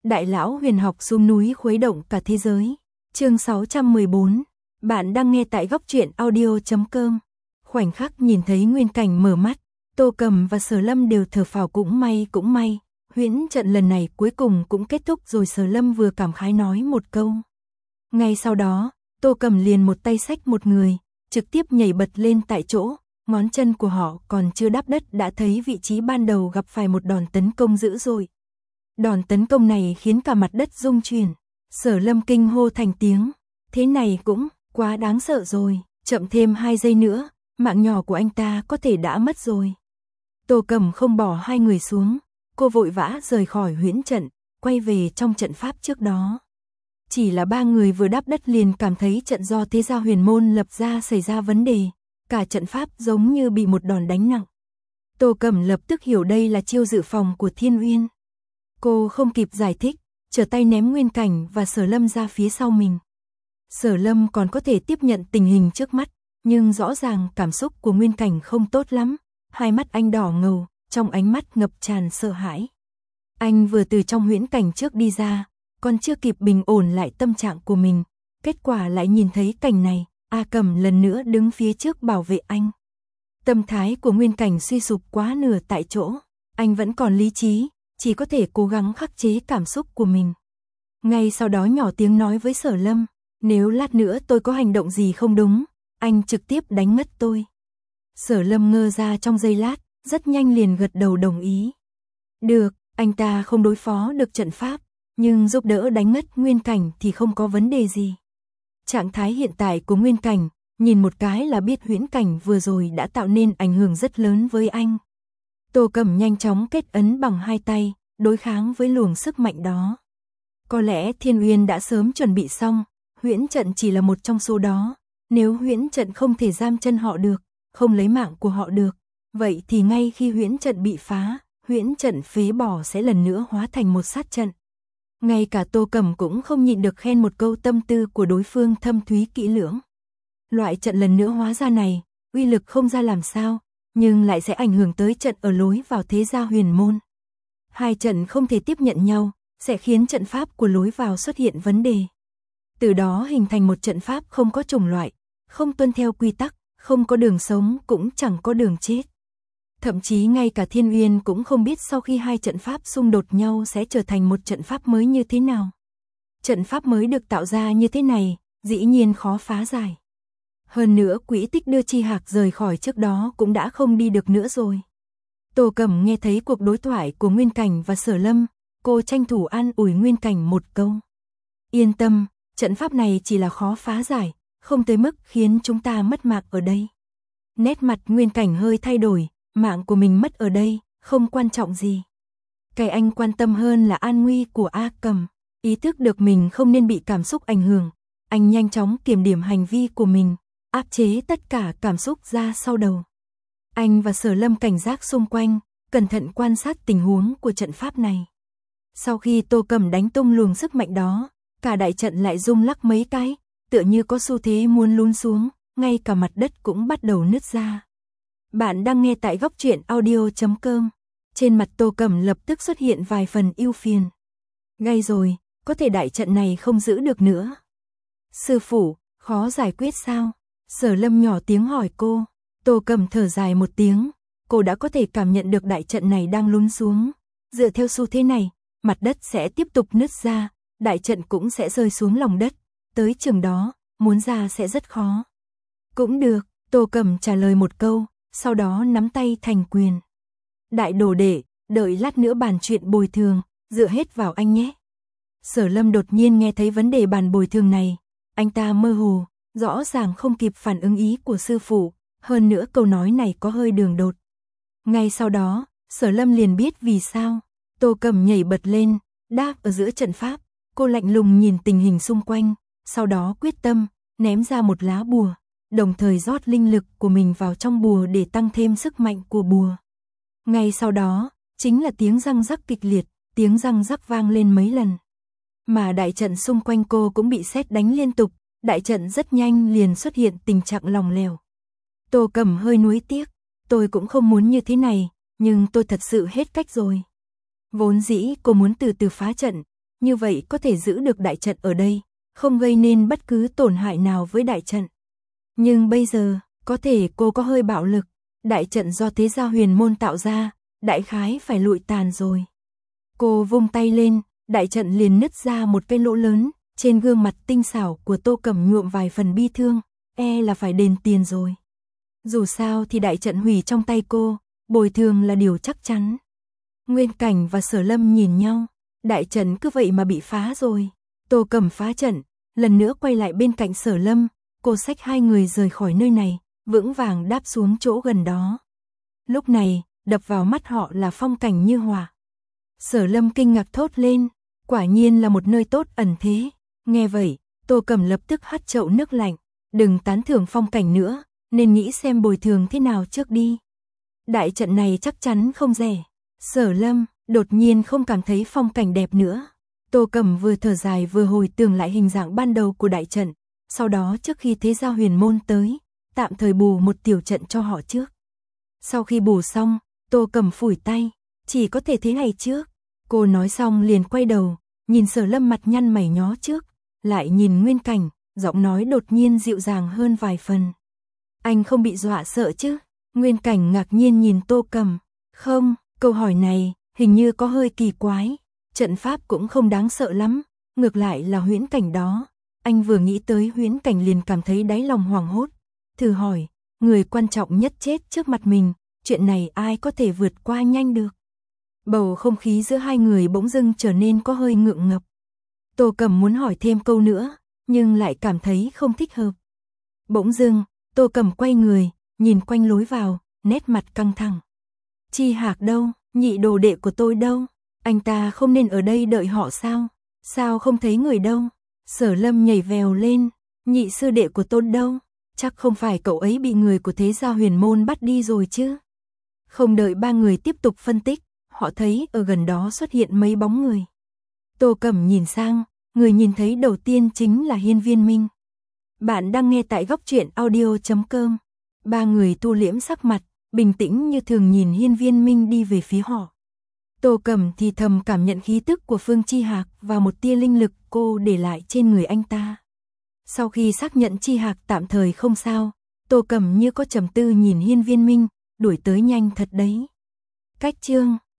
Đại lão huyền học xuống núi khuấy động cả thế giới. Chương 614. Bạn đang nghe tại góc truyện audio.com. Khoảnh khắc nhìn thấy Nguyên Cảnh mở mắt, Tô Cầm và Sở Lâm đều thở phào cũng may. Huyễn trận lần này cuối cùng cũng kết thúc rồi. Sở Lâm vừa cảm khái nói một câu. Ngay sau đó, Tô Cầm liền một tay xách một người, trực tiếp nhảy bật lên tại chỗ. Ngón chân của họ còn chưa đáp đất đã thấy vị trí ban đầu gặp phải một đòn tấn công dữ dội. Đòn tấn công này khiến cả mặt đất rung chuyển. Sở Lâm kinh hô thành tiếng. Thế này cũng quá đáng sợ rồi. Chậm thêm 2 giây nữa, mạng nhỏ của anh ta có thể đã mất rồi. Tô Cầm không bỏ hai người xuống. Cô vội vã rời khỏi huyễn trận, quay về trong trận pháp trước đó. Chỉ là 3 người vừa đáp đất liền cảm thấy trận do thế gia huyền môn lập ra xảy ra vấn đề. Cả trận pháp giống như bị một đòn đánh nặng. Tô Cầm lập tức hiểu đây là chiêu dự phòng của Thiên Uyên. Cô không kịp giải thích, trở tay ném Nguyên Cảnh và Sở Lâm ra phía sau mình. Sở Lâm còn có thể tiếp nhận tình hình trước mắt, nhưng rõ ràng cảm xúc của Nguyên Cảnh không tốt lắm. Hai mắt anh đỏ ngầu, trong ánh mắt ngập tràn sợ hãi. Anh vừa từ trong huyễn cảnh trước đi ra, còn chưa kịp bình ổn lại tâm trạng của mình. Kết quả lại nhìn thấy cảnh này, A Cẩm lần nữa đứng phía trước bảo vệ anh. Tâm thái của Nguyên Cảnh suy sụp quá nửa tại chỗ. Anh vẫn còn lý trí, chỉ có thể cố gắng khắc chế cảm xúc của mình. Ngay sau đó nhỏ tiếng nói với Sở Lâm, nếu lát nữa tôi có hành động gì không đúng, anh trực tiếp đánh ngất tôi. Sở Lâm ngơ ra trong giây lát, rất nhanh liền gật đầu đồng ý. Được, anh ta không đối phó được trận pháp, nhưng giúp đỡ đánh ngất Nguyên Cảnh thì không có vấn đề gì. Trạng thái hiện tại của Nguyên Cảnh, nhìn một cái là biết huyễn cảnh vừa rồi đã tạo nên ảnh hưởng rất lớn với anh. Tô Cầm nhanh chóng kết ấn bằng hai tay, đối kháng với luồng sức mạnh đó. Có lẽ Thiên Uyên đã sớm chuẩn bị xong, huyễn trận chỉ là một trong số đó. Nếu huyễn trận không thể giam chân họ được, không lấy mạng của họ được, vậy thì ngay khi huyễn trận bị phá, huyễn trận phế bỏ sẽ lần nữa hóa thành một sát trận. Ngay cả Tô Cầm cũng không nhịn được khen một câu tâm tư của đối phương thâm thúy kỹ lưỡng. Loại trận lần nữa hóa ra này, uy lực không ra làm sao, nhưng lại sẽ ảnh hưởng tới trận ở lối vào thế gia huyền môn. Hai trận không thể tiếp nhận nhau, sẽ khiến trận pháp của lối vào xuất hiện vấn đề. Từ đó hình thành một trận pháp không có chủng loại, không tuân theo quy tắc, không có đường sống cũng chẳng có đường chết. Thậm chí ngay cả Thiên Uyên cũng không biết sau khi hai trận pháp xung đột nhau sẽ trở thành một trận pháp mới như thế nào. Trận pháp mới được tạo ra như thế này, dĩ nhiên khó phá giải. Hơn nữa quỹ tích đưa Chi Hạc rời khỏi trước đó cũng đã không đi được nữa rồi. Tô Cầm nghe thấy cuộc đối thoại của Nguyên Cảnh và Sở Lâm, cô tranh thủ an ủi Nguyên Cảnh một câu. Yên tâm, trận pháp này chỉ là khó phá giải, không tới mức khiến chúng ta mất mạng ở đây. Nét mặt Nguyên Cảnh hơi thay đổi, mạng của mình mất ở đây, không quan trọng gì. Cái anh quan tâm hơn là an nguy của A Cẩm. Ý thức được mình không nên bị cảm xúc ảnh hưởng, anh nhanh chóng kiểm điểm hành vi của mình, áp chế tất cả cảm xúc ra sau đầu. Anh và Sở Lâm cảnh giác xung quanh, cẩn thận quan sát tình huống của trận pháp này. Sau khi Tô Cầm đánh tung luồng sức mạnh đó, cả đại trận lại rung lắc mấy cái, tựa như có xu thế muốn lún xuống, ngay cả mặt đất cũng bắt đầu nứt ra. Bạn đang nghe tại góc truyện audio.com. Trên mặt Tô Cầm lập tức xuất hiện vài phần ưu phiền. Ngay rồi, có thể đại trận này không giữ được nữa. Sư phụ, khó giải quyết sao? Sở Lâm nhỏ tiếng hỏi cô. Tô Cầm thở dài một tiếng, cô đã có thể cảm nhận được đại trận này đang lún xuống. Dựa theo xu thế này, mặt đất sẽ tiếp tục nứt ra, đại trận cũng sẽ rơi xuống lòng đất. Tới chừng đó, muốn ra sẽ rất khó. Cũng được, Tô Cầm trả lời một câu, sau đó nắm tay thành quyền. Đại đồ đệ, đợi lát nữa bàn chuyện bồi thường, dựa hết vào anh nhé. Sở Lâm đột nhiên nghe thấy vấn đề bàn bồi thường này, anh ta mơ hồ, rõ ràng không kịp phản ứng ý của sư phụ, hơn nữa câu nói này có hơi đường đột. Ngay sau đó, Sở Lâm liền biết vì sao. Tô Cầm nhảy bật lên, đáp ở giữa trận pháp, cô lạnh lùng nhìn tình hình xung quanh, sau đó quyết tâm, ném ra một lá bùa, đồng thời rót linh lực của mình vào trong bùa để tăng thêm sức mạnh của bùa. Ngay sau đó, chính là tiếng răng rắc kịch liệt, tiếng răng rắc vang lên mấy lần. Mà đại trận xung quanh cô cũng bị sét đánh liên tục, đại trận rất nhanh liền xuất hiện tình trạng lỏng lẻo. Tô Cầm hơi nuối tiếc, tôi cũng không muốn như thế này, nhưng tôi thật sự hết cách rồi. Vốn dĩ cô muốn từ từ phá trận, như vậy có thể giữ được đại trận ở đây, không gây nên bất cứ tổn hại nào với đại trận. Nhưng bây giờ, có thể cô có hơi bạo lực, đại trận do Thế Gia Huyền Môn tạo ra, đại khái phải lụi tàn rồi. Cô vung tay lên, đại trận liền nứt ra một cái lỗ lớn, trên gương mặt tinh xảo của Tô Cẩm nhuộm vài phần bi thương, là phải đền tiền rồi. Dù sao thì đại trận hủy trong tay cô, bồi thường là điều chắc chắn. Nguyên Cảnh và Sở Lâm nhìn nhau, đại trận cứ vậy mà bị phá rồi. Tô Cẩm phá trận, lần nữa quay lại bên cạnh Sở Lâm, cô xách hai người rời khỏi nơi này, vững vàng đáp xuống chỗ gần đó. Lúc này, đập vào mắt họ là phong cảnh như họa. Sở Lâm kinh ngạc thốt lên, quả nhiên là một nơi tốt ẩn thế. Nghe vậy, Tô Cẩm lập tức hắt chậu nước lạnh, đừng tán thưởng phong cảnh nữa, nên nghĩ xem bồi thường thế nào trước đi. Đại trận này chắc chắn không rẻ. Sở Lâm đột nhiên không cảm thấy phong cảnh đẹp nữa. Tô Cẩm vừa thở dài vừa hồi tưởng lại hình dạng ban đầu của đại trận, sau đó trước khi Thế Gia Huyền Môn tới, tạm thời bù một tiểu trận cho họ trước. Sau khi bù xong, Tô Cẩm phủi tay, chỉ có thể thế này trước. Cô nói xong liền quay đầu, nhìn Sở Lâm mặt nhăn mày nhó trước, lại nhìn Nguyên Cảnh, giọng nói đột nhiên dịu dàng hơn vài phần. Anh không bị dọa sợ chứ? Nguyên Cảnh ngạc nhiên nhìn Tô Cẩm. Không, câu hỏi này hình như có hơi kỳ quái. Trận pháp cũng không đáng sợ lắm, ngược lại là huyễn cảnh đó. Anh vừa nghĩ tới huyễn cảnh liền cảm thấy đáy lòng hoảng hốt. Thử hỏi, người quan trọng nhất chết trước mặt mình, chuyện này ai có thể vượt qua nhanh được? Bầu không khí giữa hai người bỗng dưng trở nên có hơi ngượng ngập. Tô Cẩm muốn hỏi thêm câu nữa, nhưng lại cảm thấy không thích hợp. Bỗng dưng, Tô Cẩm quay người, nhìn quanh lối vào, nét mặt căng thẳng. Chi Hạc đâu, nhị đồ đệ của tôi đâu? Anh ta không nên ở đây đợi họ sao? Sao không thấy người đâu? Sở Lâm nhảy vèo lên, nhị sư đệ của tôi đâu? Chắc không phải cậu ấy bị người của Thế Gia Huyền Môn bắt đi rồi chứ? Không đợi ba người tiếp tục phân tích, họ thấy ở gần đó xuất hiện mấy bóng người. Tô Cẩm nhìn sang, người nhìn thấy đầu tiên chính là Hiên Viên Minh. Bạn đang nghe tại góc truyện audio.com. Ba người thu liễm sắc mặt, bình tĩnh như thường nhìn Hiên Viên Minh đi về phía họ. Tô Cẩm thì thầm cảm nhận khí tức của Phương Chi Hạc và một tia linh lực cô để lại trên người anh ta. Sau khi xác nhận Chi Hạc tạm thời không sao, Tô Cẩm như có trầm tư nhìn Hiên Viên Minh, đuổi tới nhanh thật đấy. Cách chương